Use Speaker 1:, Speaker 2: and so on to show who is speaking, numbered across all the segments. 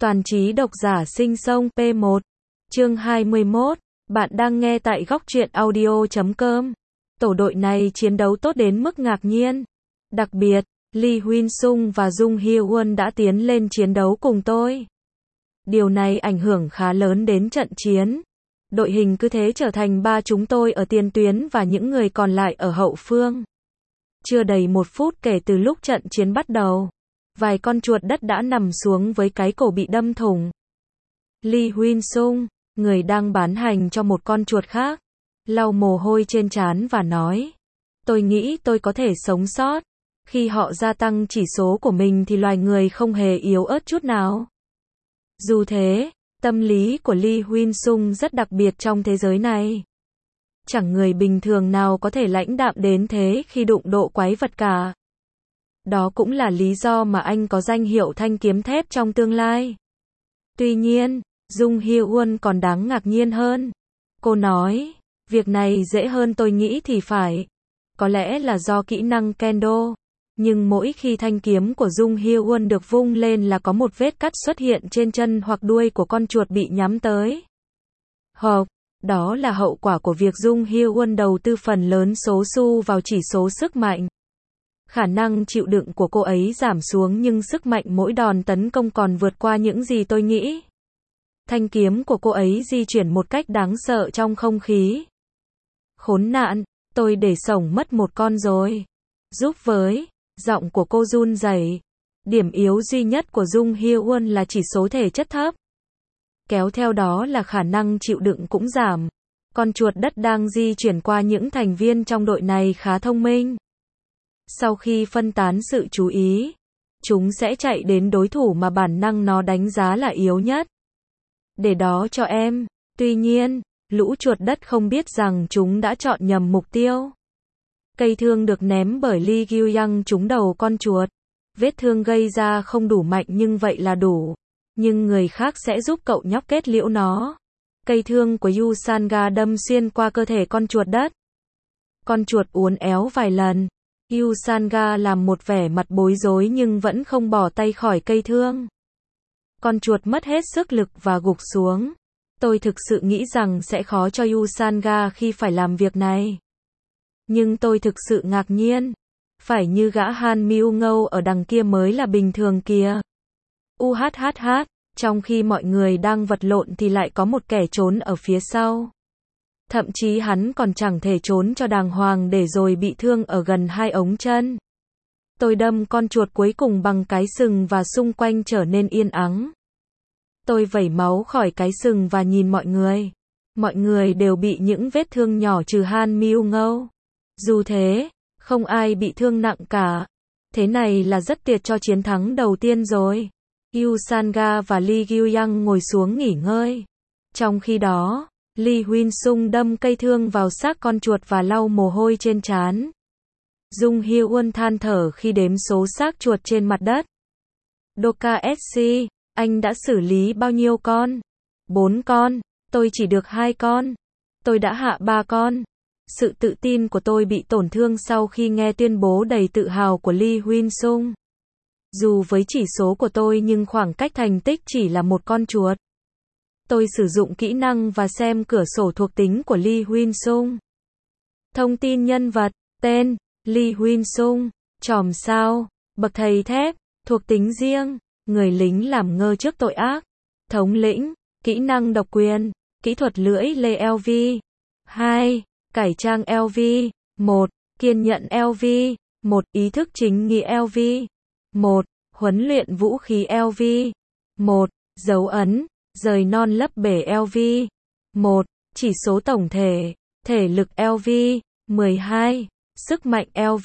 Speaker 1: Toàn trí độc giả sinh sông P1. Chương 21. Bạn đang nghe tại góc truyện audio.com. Tổ đội này chiến đấu tốt đến mức ngạc nhiên. Đặc biệt, Lee Huynh Sung và Jung Hye Won đã tiến lên chiến đấu cùng tôi. Điều này ảnh hưởng khá lớn đến trận chiến. Đội hình cứ thế trở thành ba chúng tôi ở tiền tuyến và những người còn lại ở hậu phương. Chưa đầy 1 phút kể từ lúc trận chiến bắt đầu, vài con chuột đất đã nằm xuống với cái cổ bị đâm thủng. Lee Huynh Sung, người đang bán hành cho một con chuột khác, lau mồ hôi trên trán và nói: tôi nghĩ tôi có thể sống sót. Khi họ gia tăng chỉ số của mình thì loài người không hề yếu ớt chút nào. Dù thế, tâm lý của Lee Huynh Sung rất đặc biệt trong thế giới này. Chẳng người bình thường nào có thể lãnh đạm đến thế khi đụng độ quái vật cả. Đó cũng là lý do mà anh có danh hiệu thanh kiếm thép trong tương lai. Tuy nhiên, Jung Hye Won còn đáng ngạc nhiên hơn. Cô nói, việc này dễ hơn tôi nghĩ thì phải. Có lẽ là do kỹ năng kendo. Nhưng mỗi khi thanh kiếm của Jung Hye Won được vung lên là có một vết cắt xuất hiện trên chân hoặc đuôi của con chuột bị nhắm tới. Hoặc, đó là hậu quả của việc Jung Hye Won đầu tư phần lớn số xu vào chỉ số sức mạnh. Khả năng chịu đựng của cô ấy giảm xuống nhưng sức mạnh mỗi đòn tấn công còn vượt qua những gì tôi nghĩ. Thanh kiếm của cô ấy di chuyển một cách đáng sợ trong không khí. Khốn nạn, tôi để sổng mất một con rồi. Giúp với, giọng của cô run rẩy. Điểm yếu duy nhất của Jung Hye Won là chỉ số thể chất thấp. Kéo theo đó là khả năng chịu đựng cũng giảm. Con chuột đất đang di chuyển qua những thành viên trong đội này khá thông minh. Sau khi phân tán sự chú ý, chúng sẽ chạy đến đối thủ mà bản năng nó đánh giá là yếu nhất. Để đó cho em. Tuy nhiên, lũ chuột đất không biết rằng chúng đã chọn nhầm mục tiêu. Cây thương được ném bởi Lee Gyuyang trúng đầu con chuột. Vết thương gây ra không đủ mạnh nhưng vậy là đủ. Nhưng người khác sẽ giúp cậu nhóc kết liễu nó. Cây thương của Yu Sanga đâm xuyên qua cơ thể con chuột đất. Con chuột uốn éo vài lần. Yu Sanga làm một vẻ mặt bối rối nhưng vẫn không bỏ tay khỏi cây thương. Con chuột mất hết sức lực và gục xuống. Tôi thực sự nghĩ rằng sẽ khó cho Yu Sanga khi phải làm việc này. Nhưng tôi thực sự ngạc nhiên. Phải như gã Han Mưu Ngâu ở đằng kia mới là bình thường kìa. UHHH, trong khi mọi người đang vật lộn thì lại có một kẻ trốn ở phía sau. Thậm chí hắn còn chẳng thể trốn cho đàng hoàng để rồi bị thương ở gần 2 ống chân. Tôi đâm con chuột cuối cùng bằng cái sừng và xung quanh trở nên yên ắng. Tôi vẩy máu khỏi cái sừng và nhìn mọi người. Mọi người đều bị những vết thương nhỏ trừ Han Mưu Ngâu. Dù thế, không ai bị thương nặng cả. Thế này là rất tuyệt cho chiến thắng đầu tiên rồi. Yu Sanga và Lee Gyuyang ngồi xuống nghỉ ngơi. Trong khi đó, Lee Huynh Sung đâm cây thương vào xác con chuột và lau mồ hôi trên trán. Jung Hye Won than thở khi đếm số xác chuột trên mặt đất. Doka SC, anh đã xử lý bao nhiêu con? 4 con, tôi chỉ được 2 con. Tôi đã hạ 3 con. Sự tự tin của tôi bị tổn thương sau khi nghe tuyên bố đầy tự hào của Lee Huynh Sung. Dù với chỉ số của tôi nhưng khoảng cách thành tích chỉ là một con chuột. Tôi sử dụng kỹ năng và xem cửa sổ thuộc tính của Lee Huynh Sung. Thông tin nhân vật, tên, Lee Huynh Sung, chòm sao, bậc thầy thép, thuộc tính riêng, người lính làm ngơ trước tội ác, thống lĩnh, kỹ năng độc quyền, kỹ thuật lưỡi lê LV, 2, cải trang LV, 1, kiên nhẫn LV, 1, ý thức chính nghĩa LV, 1, huấn luyện vũ khí LV, 1, dấu ấn, rời non lấp bể LV, 1, chỉ số tổng thể, thể lực LV, 12, sức mạnh LV,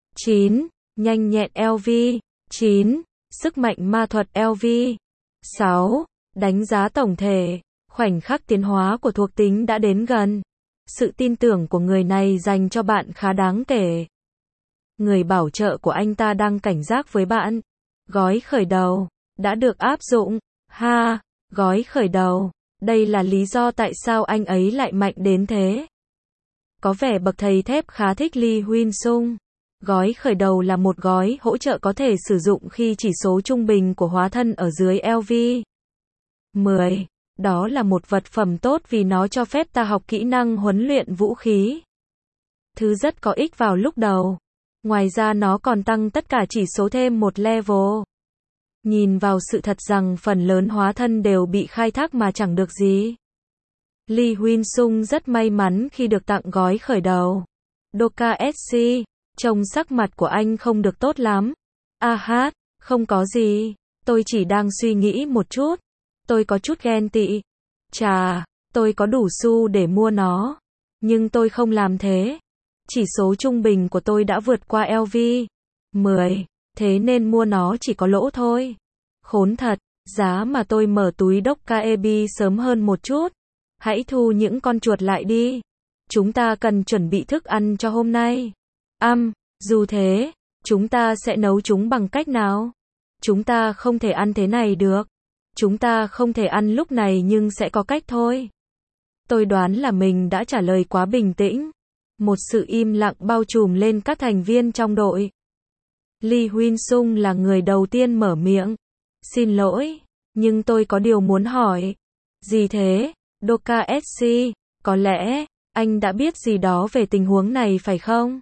Speaker 1: 9, nhanh nhẹn LV, 9, sức mạnh ma thuật LV, 6, đánh giá tổng thể, khoảnh khắc tiến hóa của thuộc tính đã đến gần. Sự tin tưởng của người này dành cho bạn khá đáng kể. Người bảo trợ của anh ta đang cảnh giác với bạn. Gói khởi đầu đã được áp dụng. Ha, gói khởi đầu. Đây là lý do tại sao anh ấy lại mạnh đến thế. Có vẻ bậc thầy thép khá thích Lee Huynh Sung. Gói khởi đầu là một gói hỗ trợ có thể sử dụng khi chỉ số trung bình của hóa thân ở dưới LV. 10. Đó là một vật phẩm tốt vì nó cho phép ta học kỹ năng huấn luyện vũ khí. Thứ rất có ích vào lúc đầu. Ngoài ra nó còn tăng tất cả chỉ số thêm một level. Nhìn vào sự thật rằng phần lớn hóa thân đều bị khai thác mà chẳng được gì. Lee Huynh Sung rất may mắn khi được tặng gói khởi đầu. Doka SC, trông sắc mặt của anh không được tốt lắm. Không có gì, tôi chỉ đang suy nghĩ một chút. Tôi có chút ghen tị. Chà, tôi có đủ xu để mua nó. Nhưng tôi không làm thế. Chỉ số trung bình của tôi đã vượt qua LV 10, thế nên mua nó chỉ có lỗ thôi. Khốn thật, giá mà tôi mở túi Doka EB sớm hơn một chút. Hãy thu những con chuột lại đi. Chúng ta cần chuẩn bị thức ăn cho hôm nay. Dù thế, chúng ta sẽ nấu chúng bằng cách nào? Chúng ta không thể ăn thế này được. Chúng ta không thể ăn lúc này nhưng sẽ có cách thôi. Tôi đoán là mình đã trả lời quá bình tĩnh. Một sự im lặng bao trùm lên các thành viên trong đội. Lee Huynh Sung là người đầu tiên mở miệng. Xin lỗi, nhưng tôi có điều muốn hỏi. Gì thế? Doka SC, có lẽ, anh đã biết gì đó về tình huống này phải không?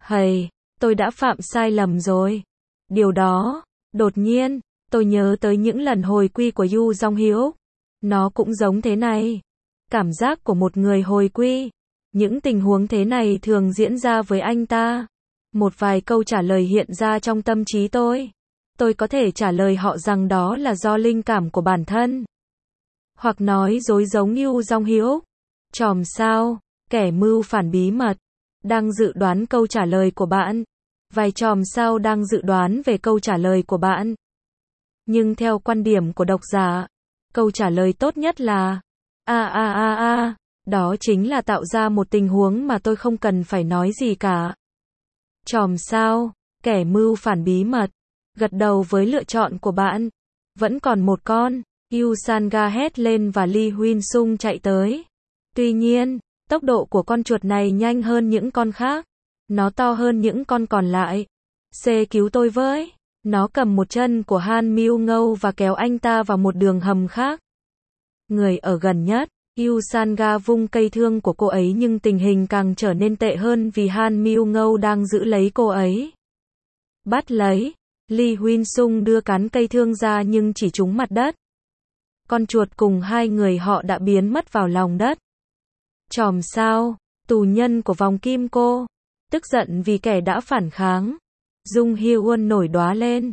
Speaker 1: Tôi đã phạm sai lầm rồi. Điều đó, đột nhiên, tôi nhớ tới những lần hồi quy của Yu Dong Hiếu. Nó cũng giống thế này. Cảm giác của một người hồi quy. Những tình huống thế này thường diễn ra với anh ta. Một vài câu trả lời hiện ra trong tâm trí tôi. Tôi có thể trả lời họ rằng đó là do linh cảm của bản thân. Hoặc nói dối giống Yu Dong Hiếu. Chòm sao, kẻ mưu phản bí mật, đang dự đoán câu trả lời của bạn. Vài chòm sao đang dự đoán về câu trả lời của bạn. Nhưng theo quan điểm của độc giả, câu trả lời tốt nhất là đó chính là tạo ra một tình huống mà tôi không cần phải nói gì cả. Chòm sao, kẻ mưu phản bí mật, gật đầu với lựa chọn của bạn. Vẫn còn một con. Yu Sanga hét lên và Lee Huynh Sung chạy tới. Tuy nhiên, tốc độ của con chuột này nhanh hơn những con khác. Nó to hơn những con còn lại. Cứu tôi với. Nó cầm một chân của Han Mưu Ngâu và kéo anh ta vào một đường hầm khác. Người ở gần nhất, Yu Sanga vung cây thương của cô ấy nhưng tình hình càng trở nên tệ hơn vì Han Mưu Ngâu đang giữ lấy cô ấy. Bắt lấy. Lee Huynh Sung đưa cán cây thương ra nhưng chỉ trúng mặt đất. Con chuột cùng hai người họ đã biến mất vào lòng đất. Chòm sao, tù nhân của vòng kim cô, tức giận vì kẻ đã phản kháng. Dung Hye-won nổi đoá lên.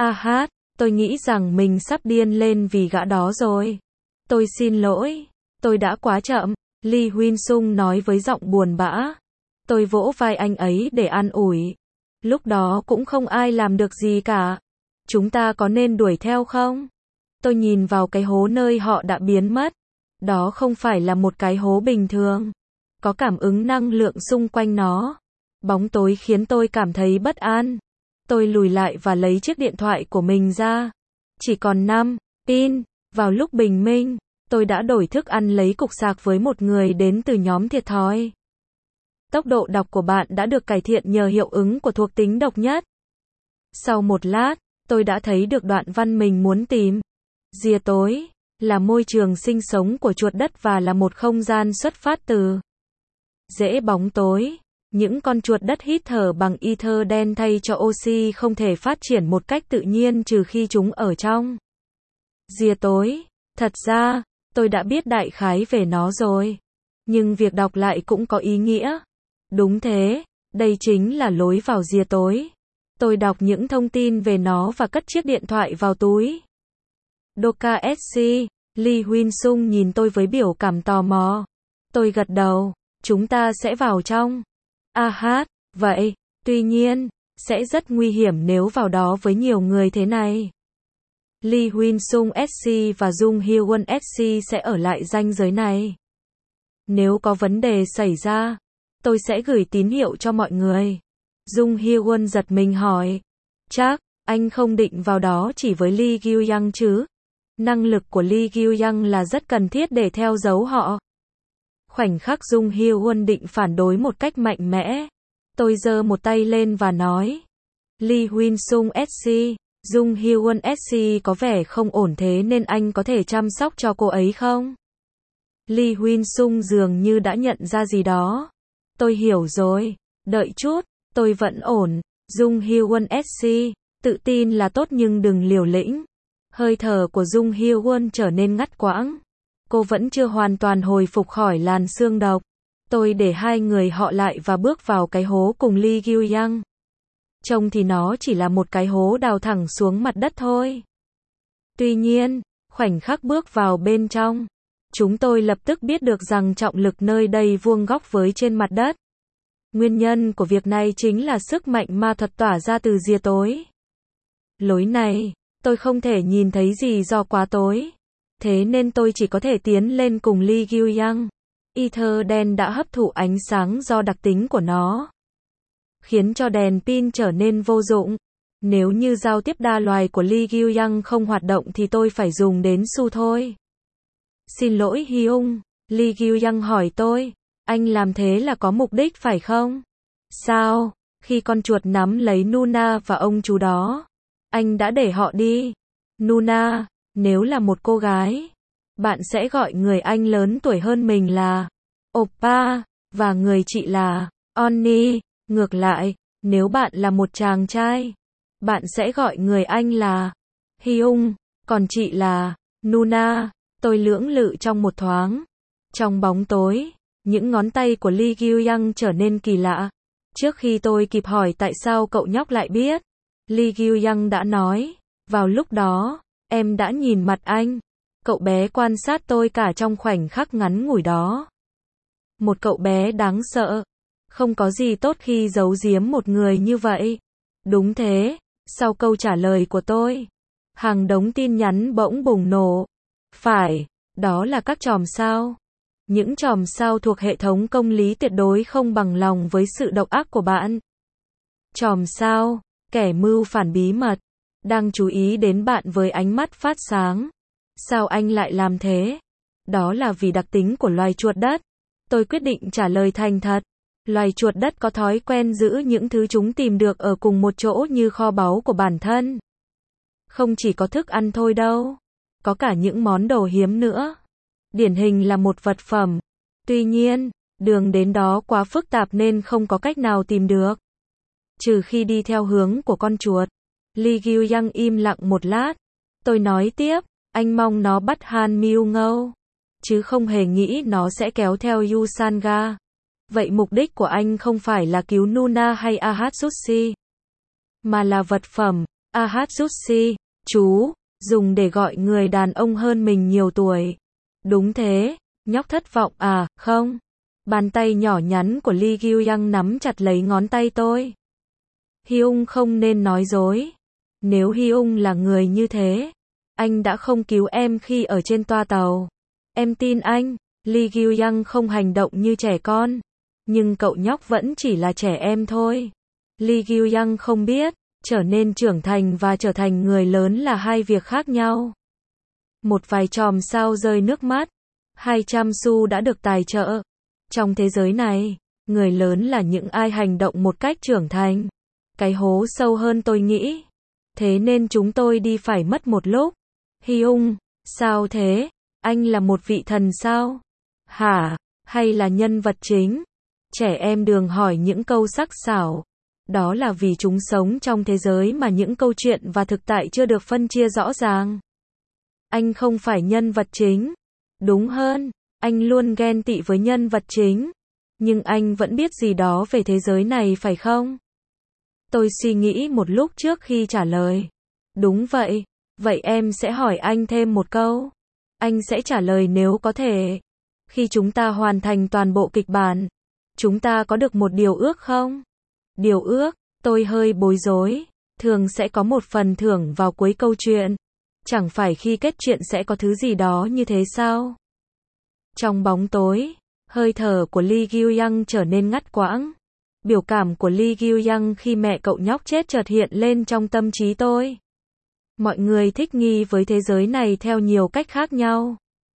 Speaker 1: Tôi nghĩ rằng mình sắp điên lên vì gã đó rồi. Tôi xin lỗi, tôi đã quá chậm, Lee Huynh Sung nói với giọng buồn bã. Tôi vỗ vai anh ấy để an ủi. Lúc đó cũng không ai làm được gì cả. Chúng ta có nên đuổi theo không? Tôi nhìn vào cái hố nơi họ đã biến mất. Đó không phải là một cái hố bình thường. Có cảm ứng năng lượng xung quanh nó. Bóng tối khiến tôi cảm thấy bất an. Tôi lùi lại và lấy chiếc điện thoại của mình ra. Chỉ còn 5 pin. Vào lúc bình minh, tôi đã đổi thức ăn lấy cục sạc với một người đến từ nhóm thiệt thòi. Tốc độ đọc của bạn đã được cải thiện nhờ hiệu ứng của thuộc tính độc nhất. Sau một lát, tôi đã thấy được đoạn văn mình muốn tìm. Rìa tối là môi trường sinh sống của chuột đất và là một không gian xuất phát từ rễ bóng tối. Những con chuột đất hít thở bằng ether đen thay cho oxy không thể phát triển một cách tự nhiên trừ khi chúng ở trong rìa tối. Thật ra, tôi đã biết đại khái về nó rồi. Nhưng việc đọc lại cũng có ý nghĩa. Đúng thế, đây chính là lối vào rìa tối. Tôi đọc những thông tin về nó và cất chiếc điện thoại vào túi. Doka SC, Lee Huynh Sung nhìn tôi với biểu cảm tò mò. Tôi gật đầu, chúng ta sẽ vào trong. Vậy, tuy nhiên, sẽ rất nguy hiểm nếu vào đó với nhiều người thế này. Lee Huynh Sung SC và Dung Hye-won SC sẽ ở lại ranh giới này. Nếu có vấn đề xảy ra, tôi sẽ gửi tín hiệu cho mọi người. Dung Hye-won giật mình hỏi. Chắc, anh không định vào đó chỉ với Lee Gyu-young chứ? Năng lực của Lee Gyu-young là rất cần thiết để theo dấu họ. Khoảnh khắc Dung Hye-won định phản đối một cách mạnh mẽ. Tôi giơ một tay lên và nói. Lee Huynh Sung SC, Jung Hyun SC có vẻ không ổn thế nên anh có thể chăm sóc cho cô ấy không? Lee Huyên Sung dường như đã nhận ra gì đó. Tôi hiểu rồi, đợi chút, tôi vẫn ổn. Jung Hyun SC, tự tin là tốt nhưng đừng liều lĩnh. Hơi thở của Jung Hyun trở nên ngắt quãng. Cô vẫn chưa hoàn toàn hồi phục khỏi làn xương độc. Tôi để hai người họ lại và bước vào cái hố cùng Lee Gyu-young. Trông thì nó chỉ là một cái hố đào thẳng xuống mặt đất thôi. Tuy nhiên, khoảnh khắc bước vào bên trong, chúng tôi lập tức biết được rằng trọng lực nơi đây vuông góc với trên mặt đất. Nguyên nhân của việc này chính là sức mạnh ma thuật tỏa ra từ rìa tối. Lối này, tôi không thể nhìn thấy gì do quá tối. Thế nên tôi chỉ có thể tiến lên cùng Lee Gyu-young. Ether đen đã hấp thụ ánh sáng do đặc tính của nó, khiến cho đèn pin trở nên vô dụng. Nếu như giao tiếp đa loài của Lee Gyu-young không hoạt động thì tôi phải dùng đến Su thôi. Xin lỗi Hyung, Lee Gyu-young hỏi tôi, anh làm thế là có mục đích phải không? Sao, khi con chuột nắm lấy Nuna và ông chú đó, anh đã để họ đi? Nuna, nếu là một cô gái, bạn sẽ gọi người anh lớn tuổi hơn mình là Oppa, và người chị là Onni. Ngược lại, nếu bạn là một chàng trai, bạn sẽ gọi người anh là Hyung, còn chị là Nuna. Tôi lưỡng lự trong một thoáng. Trong bóng tối, những ngón tay của Lee Gyu-young trở nên kỳ lạ. Trước khi tôi kịp hỏi tại sao cậu nhóc lại biết, Lee Gyu-young đã nói, vào lúc đó, em đã nhìn mặt anh. Cậu bé quan sát tôi cả trong khoảnh khắc ngắn ngủi đó. Một cậu bé đáng sợ. Không có gì tốt khi giấu giếm một người như vậy. Đúng thế, sau câu trả lời của tôi, hàng đống tin nhắn bỗng bùng nổ. Phải, đó là các chòm sao. Những chòm sao thuộc hệ thống công lý tuyệt đối không bằng lòng với sự độc ác của bạn. Chòm sao, kẻ mưu phản bí mật, đang chú ý đến bạn với ánh mắt phát sáng. Sao anh lại làm thế? Đó là vì đặc tính của loài chuột đất. Tôi quyết định trả lời thành thật. Loài chuột đất có thói quen giữ những thứ chúng tìm được ở cùng một chỗ như kho báu của bản thân. Không chỉ có thức ăn thôi đâu, có cả những món đồ hiếm nữa. Điển hình là một vật phẩm. Tuy nhiên, đường đến đó quá phức tạp nên không có cách nào tìm được. Trừ khi đi theo hướng của con chuột. Lee Gyu-young im lặng một lát. Tôi nói tiếp, anh mong nó bắt Han Myung-ngâu, chứ không hề nghĩ nó sẽ kéo theo Yusanga. Vậy mục đích của anh không phải là cứu Nuna hay Ahatsushi, mà là vật phẩm, Ahatsushi, chú, dùng để gọi người đàn ông hơn mình nhiều tuổi. Đúng thế, nhóc thất vọng à, không? Bàn tay nhỏ nhắn của Lee Gyu-young nắm chặt lấy ngón tay tôi. Hyung không nên nói dối. Nếu Hyung là người như thế, anh đã không cứu em khi ở trên toa tàu. Em tin anh. Lee Gyu-young không hành động như trẻ con. Nhưng cậu nhóc vẫn chỉ là trẻ em thôi. Lee Gyu-young không biết, trở nên trưởng thành và trở thành người lớn là hai việc khác nhau. Một vài chòm sao rơi nước mắt. 200 xu đã được tài trợ. Trong thế giới này, người lớn là những ai hành động một cách trưởng thành. Cái hố sâu hơn tôi nghĩ. Thế nên chúng tôi đi phải mất một lúc. Hyung, sao thế? Anh là một vị thần sao? Hả? Hay là nhân vật chính? Trẻ em thường hỏi những câu sắc sảo. Đó là vì chúng sống trong thế giới mà những câu chuyện và thực tại chưa được phân chia rõ ràng. Anh không phải nhân vật chính. Đúng hơn, anh luôn ghen tị với nhân vật chính. Nhưng anh vẫn biết gì đó về thế giới này phải không? Tôi suy nghĩ một lúc trước khi trả lời. Đúng vậy. Vậy em sẽ hỏi anh thêm một câu. Anh sẽ trả lời nếu có thể. Khi chúng ta hoàn thành toàn bộ kịch bản, chúng ta có được một điều ước không? Điều ước, tôi hơi bối rối. Thường sẽ có một phần thưởng vào cuối câu chuyện. Chẳng phải khi kết chuyện sẽ có thứ gì đó như thế sao? Trong bóng tối, hơi thở của Lee Gyu-young trở nên ngắt quãng. Biểu cảm của Lee Gyu-young khi mẹ cậu nhóc chết chợt hiện lên trong tâm trí tôi. Mọi người thích nghi với thế giới này theo nhiều cách khác nhau.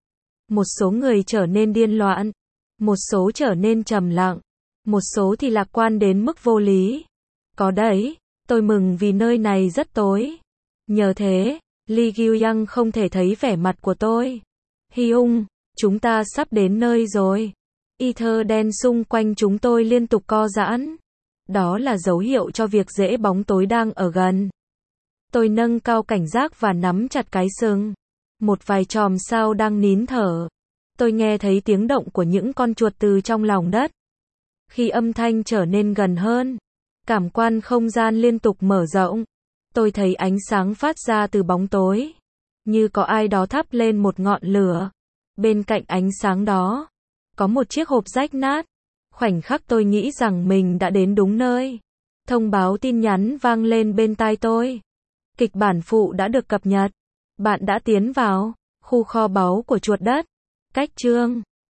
Speaker 1: Một số người trở nên điên loạn, một số trở nên trầm lặng, một số thì lạc quan đến mức vô lý. Có đấy, tôi mừng vì nơi này rất tối. Nhờ thế, Lee Gyu-young không thể thấy vẻ mặt của tôi. Hyung, chúng ta sắp đến nơi rồi. Ether đen xung quanh chúng tôi liên tục co giãn. Đó là dấu hiệu cho việc rễ bóng tối đang ở gần. Tôi nâng cao cảnh giác và nắm chặt cái sừng. Một vài chòm sao đang nín thở. Tôi nghe thấy tiếng động của những con chuột từ trong lòng đất. Khi âm thanh trở nên gần hơn, cảm quan không gian liên tục mở rộng. Tôi thấy ánh sáng phát ra từ bóng tối, như có ai đó thắp lên một ngọn lửa. Bên cạnh ánh sáng đó, có một chiếc hộp rách nát. Khoảnh khắc tôi nghĩ rằng mình đã đến đúng nơi. Thông báo tin nhắn vang lên bên tai tôi. Kịch bản phụ đã được cập nhật. Bạn đã tiến vào khu kho báu của chuột đất. Cách chương